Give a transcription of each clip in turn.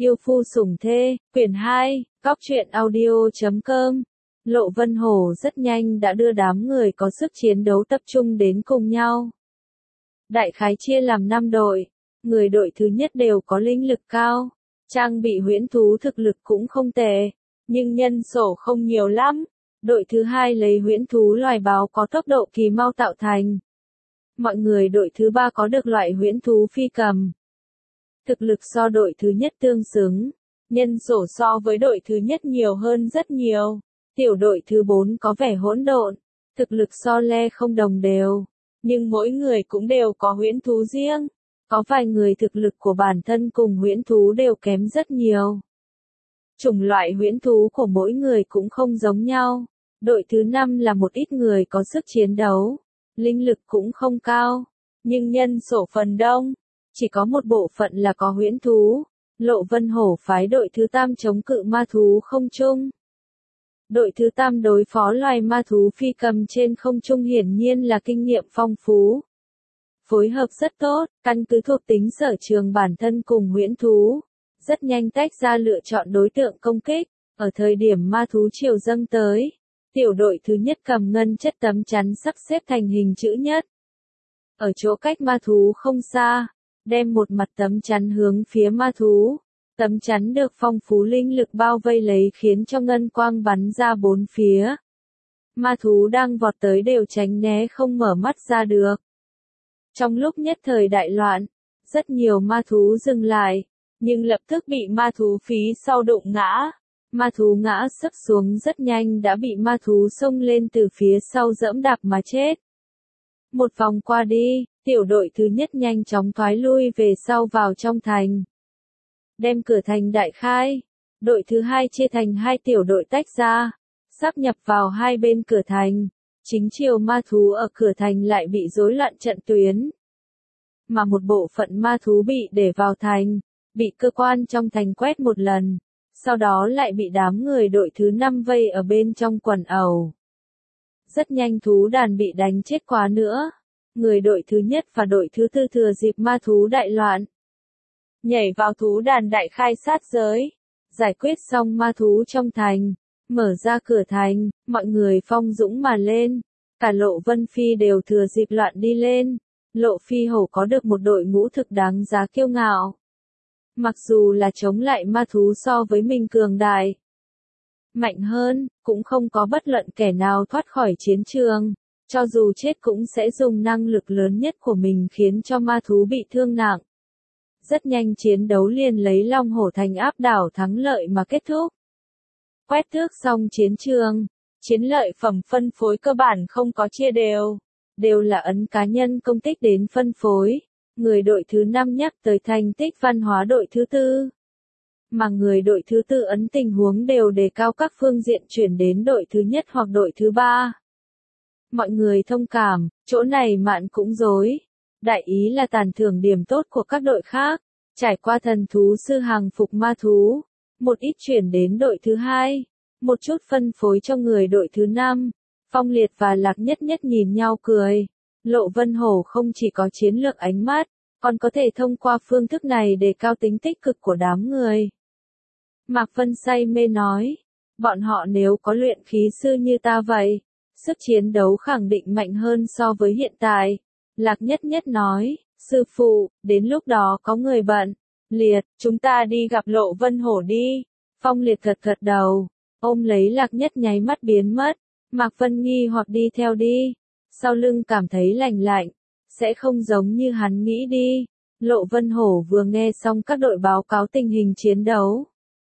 Yêu phu sủng thê, quyển 2, Cóc truyện audio.com. Lộ Vân Hổ rất nhanh đã đưa đám người có sức chiến đấu tập trung đến cùng nhau. Đại khái chia làm 5 đội, người đội thứ nhất đều có linh lực cao, trang bị huyễn thú thực lực cũng không tệ, nhưng nhân số không nhiều lắm. Đội thứ hai lấy huyễn thú loài báo có tốc độ kỳ mau tạo thành. Mọi người đội thứ ba có được loại huyễn thú phi cầm. Thực lực so đội thứ nhất tương xứng, nhân số so với đội thứ nhất nhiều hơn rất nhiều. Tiểu đội thứ 4 có vẻ hỗn độn, thực lực so le không đồng đều, nhưng mỗi người cũng đều có huyễn thú riêng. Có vài người thực lực của bản thân cùng huyễn thú đều kém rất nhiều. Chủng loại huyễn thú của mỗi người cũng không giống nhau. Đội thứ 5 là một ít người có sức chiến đấu, linh lực cũng không cao, nhưng nhân số phần đông, chỉ có một bộ phận là có huyễn thú. Lộ Vân Hổ phái đội thứ 8 chống cự ma thú không trung. Đội thứ 8 đối phó loài ma thú phi cầm trên không trung hiển nhiên là kinh nghiệm phong phú. Phối hợp rất tốt, căn cứ thuộc tính sở trường bản thân cùng huyễn thú, rất nhanh tách ra lựa chọn đối tượng công kích. Ở thời điểm ma thú triều dâng tới, tiểu đội thứ nhất cầm ngân chất tấm chắn sắp xếp thành hình chữ nhất. Ở chỗ cách ma thú không xa, đem một mặt tấm chắn hướng phía ma thú. Tấm chắn được phong phú linh lực bao vây lấy khiến cho ngân quang bắn ra bốn phía. Ma thú đang vọt tới đều tránh né không mở mắt ra được. Trong lúc nhất thời đại loạn, rất nhiều ma thú dừng lại, nhưng lập tức bị ma thú phía sau đụng ngã. Ma thú ngã sấp xuống rất nhanh đã bị ma thú xông lên từ phía sau giẫm đạp mà chết. Một vòng qua đi, tiểu đội thứ nhất nhanh chóng thoái lui về sau vào trong thành. Đem cửa thành đại khai, đội thứ hai chia thành hai tiểu đội tách ra, sáp nhập vào hai bên cửa thành. Chính chiều ma thú ở cửa thành lại bị rối loạn trận tuyến. Mà một bộ phận ma thú bị để vào thành, bị cơ quan trong thành quét một lần, sau đó lại bị đám người đội thứ 5 vây ở bên trong quần ẩu. Rất nhanh thú đàn bị đánh chết quá nữa. Người đội thứ nhất và đội thứ tư thừa dịp ma thú đại loạn, nhảy vào thú đàn đại khai sát giới, giải quyết xong ma thú trong thành, mở ra cửa thành, mọi người phong dũng mà lên, cả Lộ Vân Phi đều thừa dịp loạn đi lên. Lộ Phi Hổ có được một đội ngũ thực đáng giá kiêu ngạo. Mặc dù là chống lại ma thú so với mình cường đại, mạnh hơn, cũng không có bất luận kẻ nào thoát khỏi chiến trường. Cho dù chết cũng sẽ dùng năng lực lớn nhất của mình khiến cho ma thú bị thương nặng. Rất nhanh chiến đấu liền lấy Long Hổ Thành áp đảo thắng lợi mà kết thúc. Quét tước xong chiến trường, chiến lợi phẩm phân phối cơ bản không có chia đều là ấn cá nhân công tích đến phân phối. Người đội thứ 5 nhắc tới thành tích văn hóa đội thứ 4. Mà người đội thứ 4 ấn tình huống đều đề cao các phương diện chuyển đến đội thứ nhất hoặc đội thứ 3. Mọi người thông cảm, chỗ này mạn cũng dối. Đại ý là tàn thưởng điểm tốt của các đội khác. Trải qua thần thú sư hàng phục ma thú, một ít chuyển đến đội thứ 2, một chút phân phối cho người đội thứ 5. Phong Liệt và Lạc Nhất Nhất nhìn nhau cười. Lộ Vân Hổ không chỉ có chiến lược ánh mắt, còn có thể thông qua phương thức này đề cao tính tích cực của đám người. Mạc Vân say mê nói, bọn họ nếu có luyện khí sư như ta vậy, sức chiến đấu khẳng định mạnh hơn so với hiện tại. Lạc Nhất Nhất nói, sư phụ, đến lúc đó có người bận. Liệt, chúng ta đi gặp Lộ Vân Hổ đi. Phong Liệt gật gật đầu, ôm lấy Lạc Nhất nháy mắt biến mất. Mạc Vân nghi hoặc đi theo đi. Sau lưng cảm thấy lạnh lạnh, sẽ không giống như hắn nghĩ đi. Lộ Vân Hổ vừa nghe xong các đội báo cáo tình hình chiến đấu.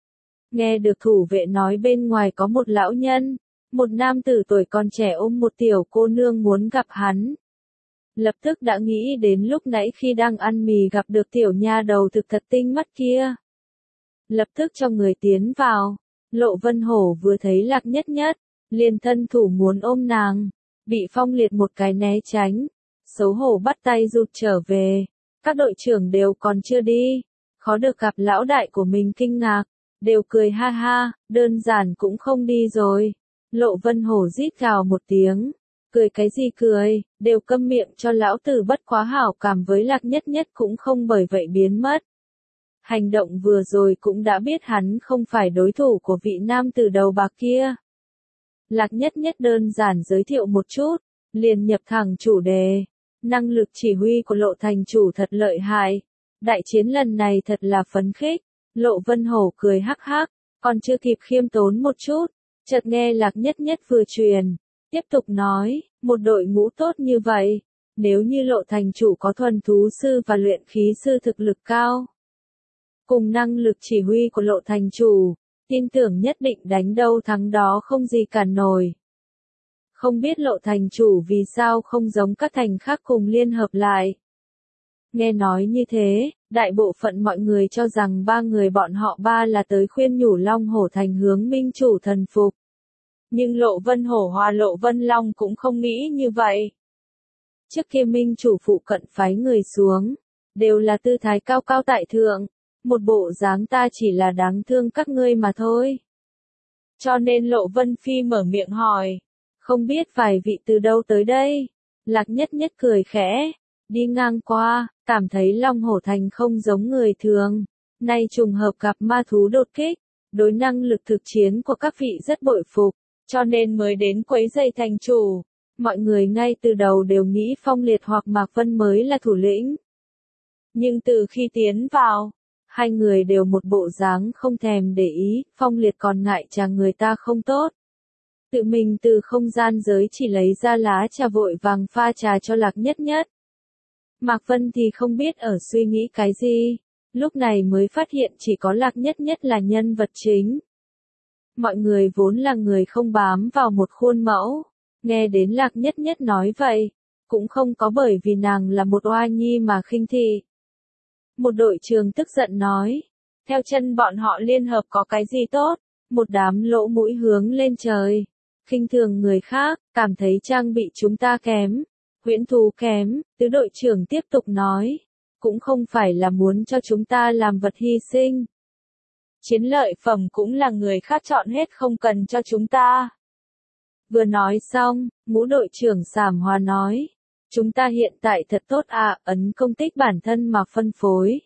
Nghe được thủ vệ nói bên ngoài có một lão nhân, một nam tử tuổi còn trẻ ôm một tiểu cô nương muốn gặp hắn. Lập tức đã nghĩ đến lúc nãy khi đang ăn mì gặp được tiểu nha đầu thực thật tinh mắt kia. Lập tức cho người tiến vào. Lộ Vân Hổ vừa thấy Lạc Nhất Nhất, liền thân thủ muốn ôm nàng, bị Phong Liệt một cái né tránh, xấu hổ bắt tay rụt trở về. Các đội trưởng đều còn chưa đi, khó được gặp lão đại của mình kinh ngạc, đều cười ha ha, đơn giản cũng không đi rồi. Lộ Vân Hổ rít gào một tiếng, cười cái gì cười, đều câm miệng cho lão tử, bất quá hảo cảm với Lạc Nhất Nhất cũng không bởi vậy biến mất. Hành động vừa rồi cũng đã biết hắn không phải đối thủ của vị nam tử đầu bạc kia. Lạc Nhất Nhất đơn giản giới thiệu một chút, liền nhập thẳng chủ đề. Năng lực chỉ huy của Lộ thành chủ thật lợi hại. Đại chiến lần này thật là phấn khích. Lộ Vân Hổ cười hắc hắc, còn chưa kịp khiêm tốn một chút, chợt nghe Lạc Nhất Nhất vừa truyền, tiếp tục nói, một đội ngũ tốt như vậy, nếu như Lộ thành chủ có thuần thú sư và luyện khí sư thực lực cao, cùng năng lực chỉ huy của Lộ thành chủ, tin tưởng nhất định đánh đâu thắng đó không gì cản nổi. Không biết Lộ thành chủ vì sao không giống các thành khác cùng liên hợp lại. Nghe nói như thế, đại bộ phận mọi người cho rằng ba người bọn họ là tới khuyên nhủ Long Hổ Thành hướng minh chủ thần phục. Nhưng Lộ Vân Hổ hòa Lộ Vân Long cũng không nghĩ như vậy. Trước kia minh chủ phụ cận phái người xuống, đều là tư thái cao cao tại thượng, một bộ dáng ta chỉ là đáng thương các ngươi mà thôi. Cho nên Lộ Vân Phi mở miệng hỏi, không biết vài vị từ đâu tới đây? Lạc Nhất Nhất cười khẽ, đi ngang qua, cảm thấy Long Hổ Thành không giống người thường, nay trùng hợp gặp ma thú đột kích, đối năng lực thực chiến của các vị rất bội phục, cho nên mới đến quấy rầy thành chủ. Mọi người ngay từ đầu đều nghĩ Phong Liệt hoặc Mạc Vân mới là thủ lĩnh. Nhưng từ khi tiến vào, hai người đều một bộ dáng không thèm để ý, Phong Liệt còn ngại trà người ta không tốt. Tự mình từ không gian giới chỉ lấy ra lá trà vội vàng pha trà cho Lạc Nhất Nhất. Mạc Vân thì không biết ở suy nghĩ cái gì, lúc này mới phát hiện chỉ có Lạc Nhất Nhất là nhân vật chính. Mọi người vốn là người không bám vào một khuôn mẫu, nghe đến Lạc Nhất Nhất nói vậy, cũng không có bởi vì nàng là một oa nhi mà khinh thị. Một đội trưởng tức giận nói, theo chân bọn họ liên hợp có cái gì tốt, một đám lỗ mũi hướng lên trời, khinh thường người khác, cảm thấy trang bị chúng ta kém. Huyễn thú kém, tứ đội trưởng tiếp tục nói, cũng không phải là muốn cho chúng ta làm vật hy sinh. Chiến lợi phẩm cũng là người khác chọn hết không cần cho chúng ta. Vừa nói xong, ngũ đội trưởng Sảm Hòa nói, chúng ta hiện tại thật tốt ấn công tích bản thân mà phân phối.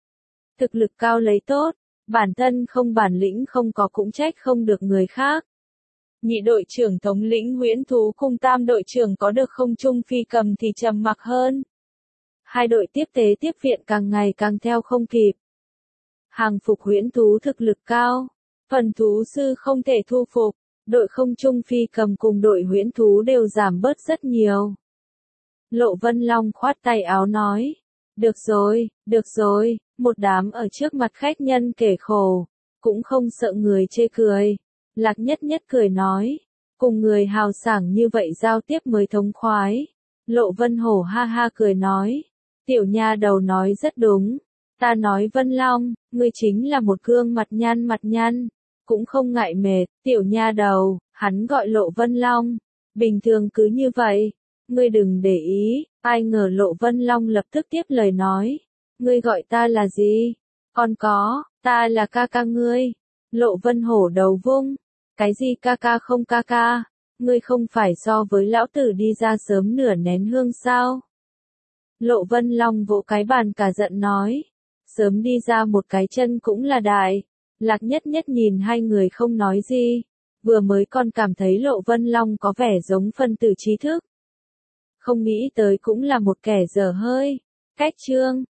Thực lực cao lấy tốt, bản thân không bản lĩnh không có cũng trách không được người khác. Nhị đội trưởng thống lĩnh Huyễn thú cùng tam đội trưởng có được không trung phi cầm thì trầm mặc hơn. Hai đội tiếp tế tiếp viện càng ngày càng theo không kịp. Hàng phục Huyễn thú thực lực cao, phần thú sư không thể thu phục, đội không trung phi cầm cùng đội Huyễn thú đều giảm bớt rất nhiều. Lộ Vân Long khoát tay áo nói, được rồi, một đám ở trước mặt khách nhân kể khổ, cũng không sợ người chê cười. Lạc Nhất Nhất cười nói, cùng người hào sảng như vậy giao tiếp mới thống khoái. Lộ Vân Hổ ha ha cười nói, tiểu nha đầu nói rất đúng, ta nói Vân Long, ngươi chính là một gương mặt nhăn, cũng không ngại mệt, tiểu nha đầu, hắn gọi Lộ Vân Long, bình thường cứ như vậy, ngươi đừng để ý, ai ngờ Lộ Vân Long lập tức tiếp lời nói, ngươi gọi ta là gì? Còn có, ta là ca ca ngươi. Lộ Vân Hổ đầu vung. Cái gì ca ca không ca ca? Ngươi không phải so với lão tử đi ra sớm nửa nén hương sao? Lộ Vân Long vỗ cái bàn cả giận nói. Sớm đi ra một cái chân cũng là đại. Lạc Nhất Nhất nhìn hai người không nói gì. Vừa mới còn cảm thấy Lộ Vân Long có vẻ giống phân tử trí thức. Không nghĩ tới cũng là một kẻ dở hơi. Cách chương.